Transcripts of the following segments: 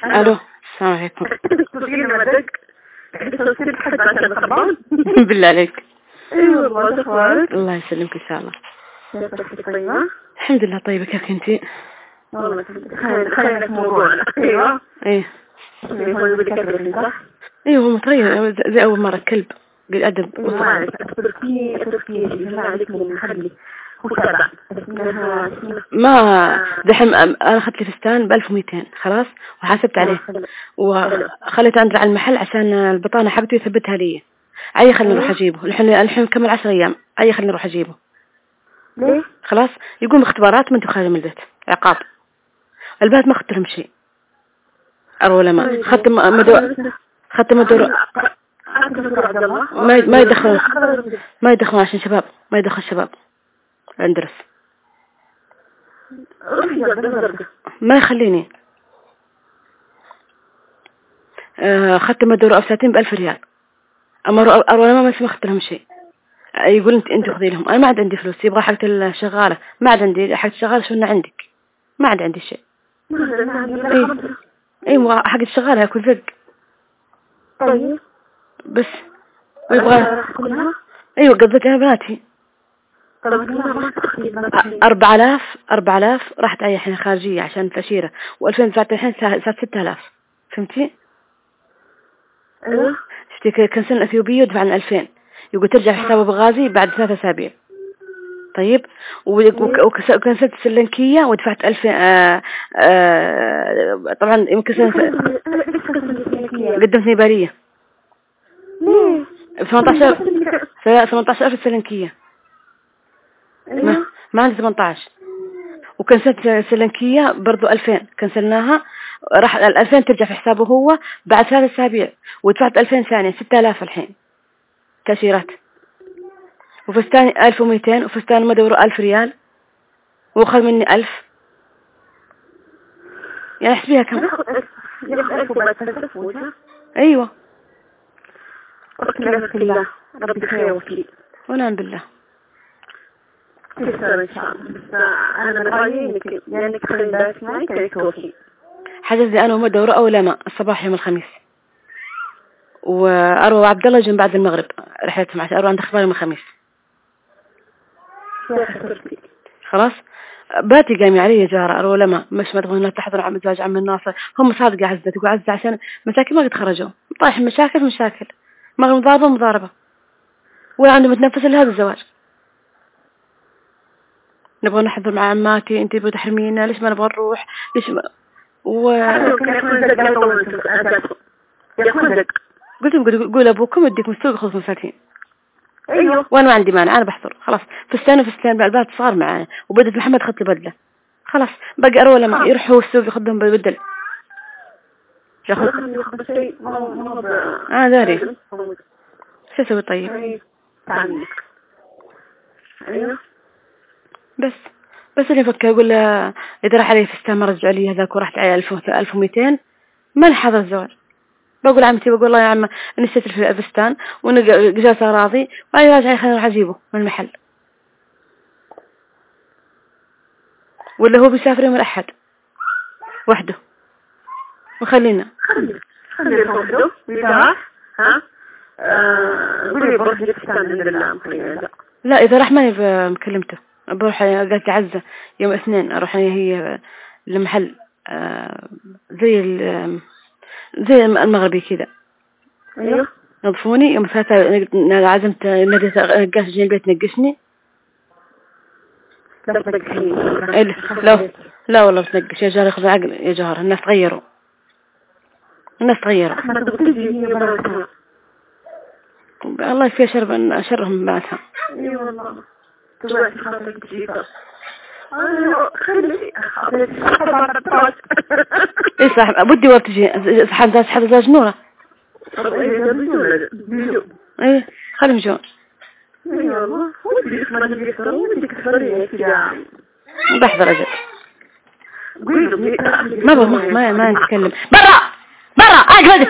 الو السلام عليكم. بالله عليك. ايوه والله اخبارك؟ الله يسلمك ان شاء الله. طيبة؟ الحمد لله طيبة. كيف كنتي؟ والله خير في موضوعنا. ايوه ايه هو اللي كذب صح؟ ايوه هو متغير زي اول مرة كلب قل ادب وصل تركي بالله عليك من محلي هو تبع ما دحين انا اخذت لي فستان ب 1200 خلاص وحاسبت عليه وخليته عندي على المحل عشان البطانة حقته يثبتها لي. عي خلينا نروح اجيبه الحين نكمل 10 ايام. عي خلينا نروح اجيبه. ليه؟ خلاص يقوم اختبارات وانتم خارج من البيت عقاب. البنات ما اخذت لهم شيء اروى ولا ما اخذت مدور ما يدخلون عشان شباب ما يدخل شباب اندرس ما يخليني. اخذت مدور أفساتين ب1000 ريال. اما اروى ما اخذت لهم شيء. يقول انت خذي لهم. انا ما عاد عندي فلوس. يبغى حقت الشغاله ما عاد عندي حقت الشغاله. شو عندك؟ ما عاد عندي شيء. ايوه حق الشغاله ياكل زق. طيب بس ويبغى ايوه قضيتها بناتي 4000 راحت علي الحين خارجيه عشان التاشيره و2000 دفعت الحين صارت 6000. فهمتي؟ ايوه اشتكي كنسل اثيوبيه ودفعنا 2000. يقول ترجع في حسابه بغازي بعد 3 أسابيع. طيب وكنسلت السلنكيه ودفعت 2000. طبعا يمكن قدمت نيباليه 18,000 السلنكيه. ما عندي 18. وكنسلت السلنكيه برضو 2000 كنسلناها. راح 2000 ترجع في حسابه هو بعد 3 أسابيع ودفعت 2000 ثانيه 6000 الحين تأشيرات. وفستان 1200 وفستان ما دوره 1000 ريال وأخذ مني 1000. يعني احسبيها كم؟ ايوه بالله ربي خير وكيل ونعم بالله. تسلم ان شاء الله. بس انا من رايي انك تخلي بالك معي كي توفي. حجزي انا وما دوره اول ما الصباح يوم الخميس. واروى عبد الله جنب بعد المغرب رحلتهم عشان اروى عند اخبار يوم الخميس. خلاص باتي قامي علي يا جارة أروى لما مش ما تبغون تحضر عم زواج عم الناصر. هم صادقة عزة تقول عزة عشان مشاكل ما قد خرجوا طايح مشاكل ما مضاربة ولا عنده متنفس لهذا الزواج. نبغى نحضر مع عماتي انتي بتحرمينا ليش ما نبغى نروح ليش ما قلت لهم قول ابوكم يديكم السوق خلص مساكين. ايوه وانا ما عندي مانع انا بحضر خلاص. فستان البنات صغار معانا وبدت محمد خط البدله خلاص باقي اروى لما يروحوا السوق ياخذهم بالبدل ياخذ داري شو اسوي طيب. ايوه بس اللي فكر يقول اذا راح علي فستان ما رجع لي هذاك ورحت على 1200 ما نحضر الزواج. بقول عمتي بقول الله يا عم نسيت الفستان وجالسه راضي وانا راجعه خلينا نروح اجيبه من المحل. ولا هو بيسافر يوم الأحد وحده وخلينا خليه وحده ويراح. ها قولي بروح الفستان. لا إذا راح ماني مكلمته بروح. قالت عزة يوم الاثنين أروح هي المحل زي المغربي كذا. ايوه نظفوني يوم ثلاثة عزمت نقاش جين البيت نقشني. لا والله بتنقش يا جار ياخذ عقل يا جار. الناس تغيروا الله يكفي شرهم بناتها. اي والله اي صح بدي وقت تجي حد زاج نوره. اي خليهم يجون. اي والله بحضر اجل ما نتكلم برا اقعد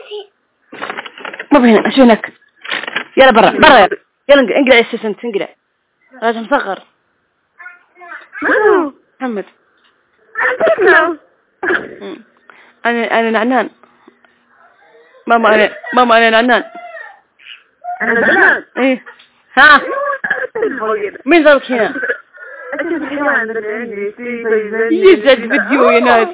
ما بهنا شو هناك. يلا برا يلا انقلع السيسنت انقلع راجل مصغر محمد. أنا نعنان. ماما أنا نعنان. أنا نعنان. إيه ها مين ضربك هنا؟ يسجد فيديو يا ناس.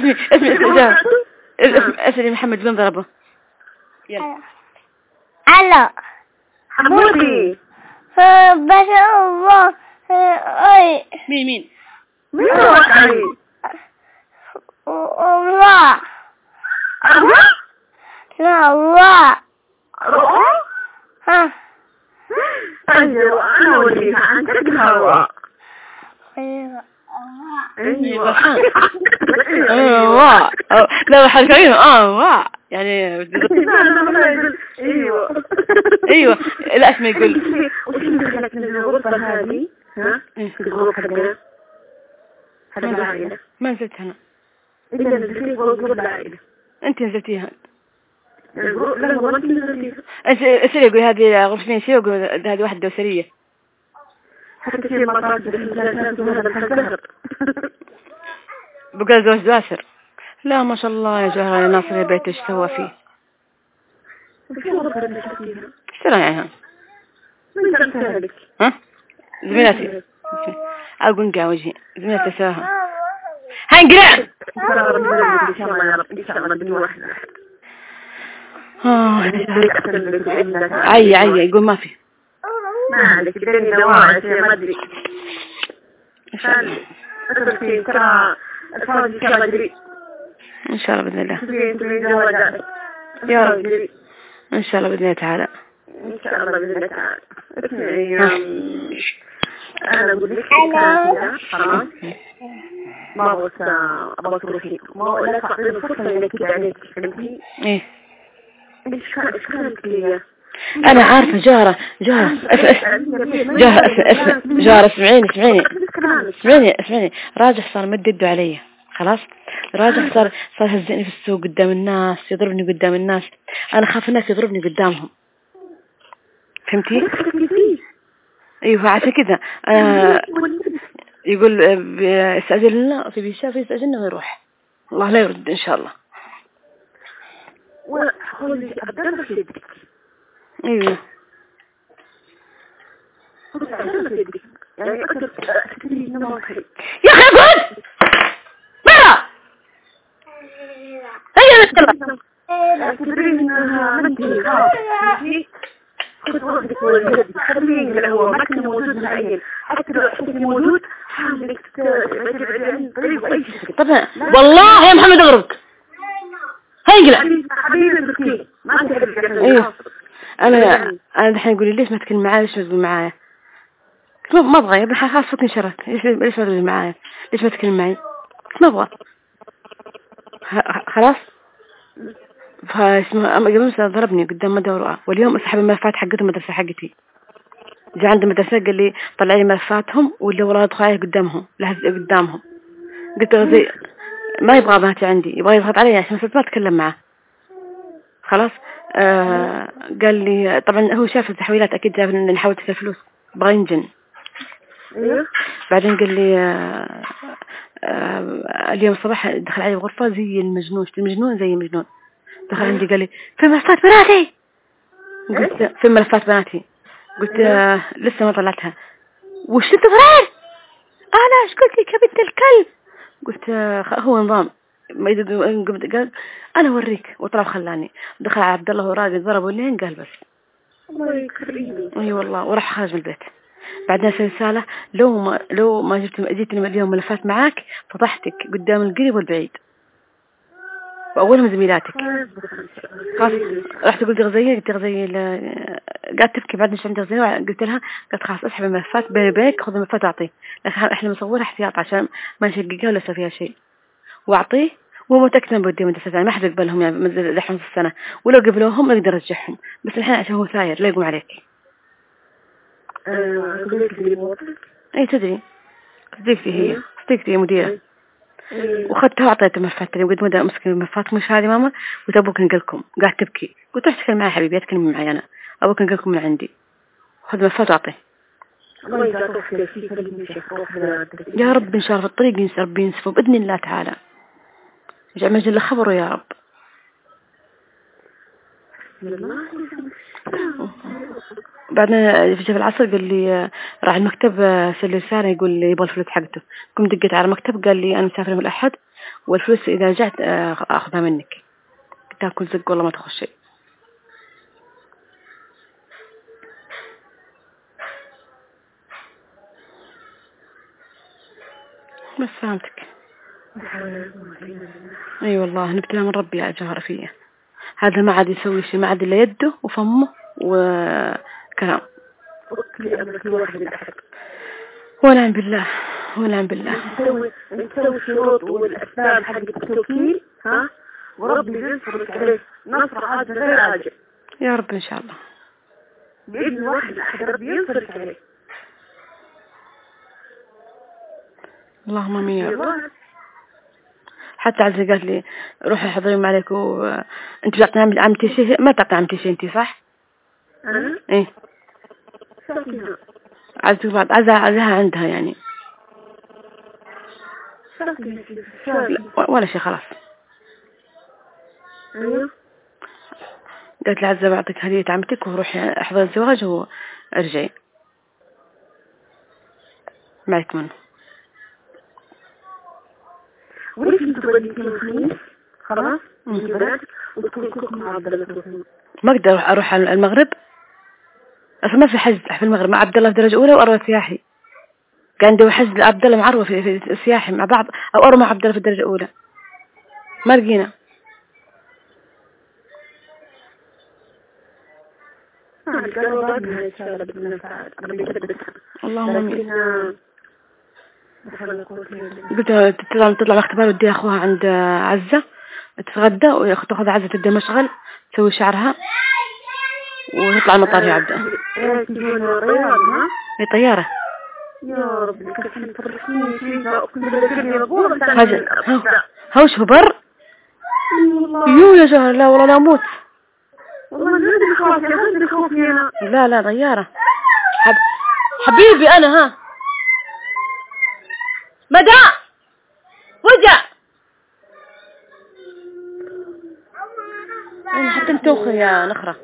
اسمي محمد من ضربه. يلا الو حمودي بس الله اي مين روح علي الله لا الله ها أيوة أنا أوريك عندك الهواء ايوه أيوة لا حركين يعني ايوه لا اسمي يقول وش اللي خلك من الغرفة هذه ها في الغرفة حقنا هذا العائلة ما نزلت هنا إلا نزلتيه غرفة العائلة انت نزلتيها لا هو ما نزلتيها ايش يقول هذه غرفتين شيء يقول هذه واحدة دوسرية حتى شيء ما صار هذا الحساب بقى زوج دواسر. لا ما شاء الله يا جهرة يا ناصر يا بيت ايش سوى فيه؟ ايش رايها؟ ها؟ زميلاتي اقول نقع وجهي زميلاتي سواها هاي نقرع ان شاء الله يا رب ان شاء الله بدون واحد عي يقول ما في ما عليك بدني دواعي ما ادري ترى الفرج ان شاء الله قريب ان شاء الله باذن الله يا رب ان شاء الله باذن الله تعالى ان شاء الله باذن الله تعالى اسمعي انا اقول لك خلاص ما ابغى تروحي ما لا تعطيني فرصه انك عليك فهمتي ايه ايش كانت لي انا عارفه جاره اسمعيني راجح صار مد يده علي خلاص راجح صار يهزئني في السوق قدام الناس يضربني قدام الناس انا خاف الناس يضربني قدامهم فهمتي ايوه عشان كذا يقول استأذن لنا في بيشاف يستأذننا ويروح الله لا يرد ان شاء الله وحولي أقدر في يدك ايوه يعني أقدر تكتبي نمو خير يا أخي أقعد مرة هيا نتكلم اعتبرين إنها منتهي خلاص كنت وقتك والجد خليه لهو ما كان موجود نهائيا حتى لو حسيتني موجود حاولك تبعد عن طريق أي شيء طبعا والله يا محمد أغربك هيقلع حبيبي مسكين ما تحب ايوه انا دحين يقول لي ليش ما تكلم معايا ليش ما تقول معايا ما ابغى يا ابني خلاص فكني شرك ليش ما تقول معايا ليش ما تكلم معي ما ابغى خلاص فاسمه قبل ضربني قدام مدورة واليوم اسحب الملفات حقته المدرسة حقتي جاء عند المدرسة قال لي طلع لي ملفاتهم ولا والله ادخل عليه قدامهم لهز قدامهم قلت له زي ما يبغى بناتي عندي يبغى يضغط علي عشان ما اتكلم معه خلاص قال لي طبعا هو شاف التحويلات اكيد جاب اني حولت الفلوس بغى ينجن بعدين قال لي اليوم الصباح دخل علي غرفة زي المجنون زي المجنون دخل عندي قال لي في ملفات بناتي قلت في ملفات بناتي قلت لسه ما طلعتها وش تبغين انا ايش قلت لك يا بنت الكلب قلت هو نظام قال انا اوريك وطلع خلاني دخل على عبد الله وراقد ضربوا لين قال بس الله يكرمني اي والله وراح خارج من البيت بعدين رسالة لو ما جبتني اليوم ملفات معاك فضحتك قدام القريب والبعيد وأولهم زميلاتك خلاص رحت قلت غزية قلت غزية قالت تبكي بعد مش عندي غزية قلت لها قلت خلاص اسحب الملفات بيني وبينك خذ الملفات واعطيه لكن احنا بنصورها احتياط عشان ما نشققها ولا يصير فيها شيء واعطيه وهو متأكد بدي مدرسة يعني ما حد يقبلهم يعني دحين في السنة ولو قبلوهم نقدر نرجعهم بس الحين عشان هو ثاير لا يقوم عليك اي تدري صديقتي هي مديرة وخدتها وعطيتها ملفات قلت مدى امسك الملفات مش هذه ماما قلت ابوك انقلكم قاعد تبكي قلت روح تكلم معي حبيبي اتكلم معي انا ابوك انقلكم من عندي خذ ملفات واعطيه يا رب ان شاء الله في الطريق ربي ينسفه باذن الله تعالى يجعل مجل خبره يا رب. بعدين في العصر قال لي راح المكتب سلي رسالة يقول لي يبغى الفلوس حقته. قمت دقيت على المكتب قال لي أنا مسافر يوم الأحد والفلوس إذا رجعت أخذها منك. قلت كل زق والله ما تاخذ شيء. بس فهمتك. أي والله نبتلى من ربي يا جوهر فيه. هذا ما عاد يسوي شيء، ما عاد إلا يده وفمه وكلام. ونعم بالله ونعم بالله. نسوي الشروط والأسباب حق التوكيل ها، وربي ينصرك عليه نصر عاجل غير عاجل يا رب إن شاء الله. بإذن واحد أحد ربي ينصرك عليه. اللهم امين يا رب. حتى عزة قالت لي روحي حضري معك انت بتعطي عمتي شيء، ما تعطي عمتي شيء انت صح؟ انا؟ ايه عزة بعد عزها عندها يعني ولا شيء خلاص. ايوه قالت لي عزة بعطيك هدية عمتك وروحي احضري الزواج وارجعي معك منه. وليش انتوا بديتين الخميس خلاص البنات وتكون كلكم مع عبد الله الخميس؟ ما اقدر اروح على المغرب اصلا ما في حجز في المغرب مع عبد الله في درجة اولى واروى سياحي. كان عندي حجز عبد الله مع عروة في السياحي مع بعض او اروى مع عبد الله في الدرجة الاولى ما لقينا. اللهم امين. قلت تطلع الاختبار وديها اخوها عند عزة تتغدى وتاخذ عزة تبدا مشغل تسوي شعرها وتطلع المطار يا عبده. هي طيارة يا رب هوش هبر يو يا جهر. لا والله لا اموت والله ما خوفي انا. لا طيارة حبيبي انا ها مدى وجع حتى انت اخي يا نخرة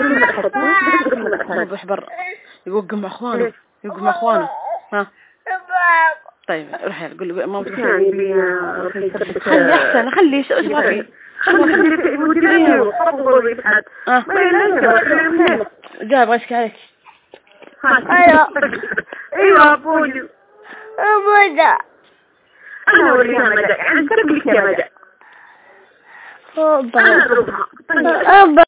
يروح برا يوقف مع اخوانه ها. طيب روح يلا قول ماما خلي احسن خلي ايش تبغي جاب غشك عليك. ايوه ابوي أبدا انا وريها مدى يعني تبلك يا مدى أبدا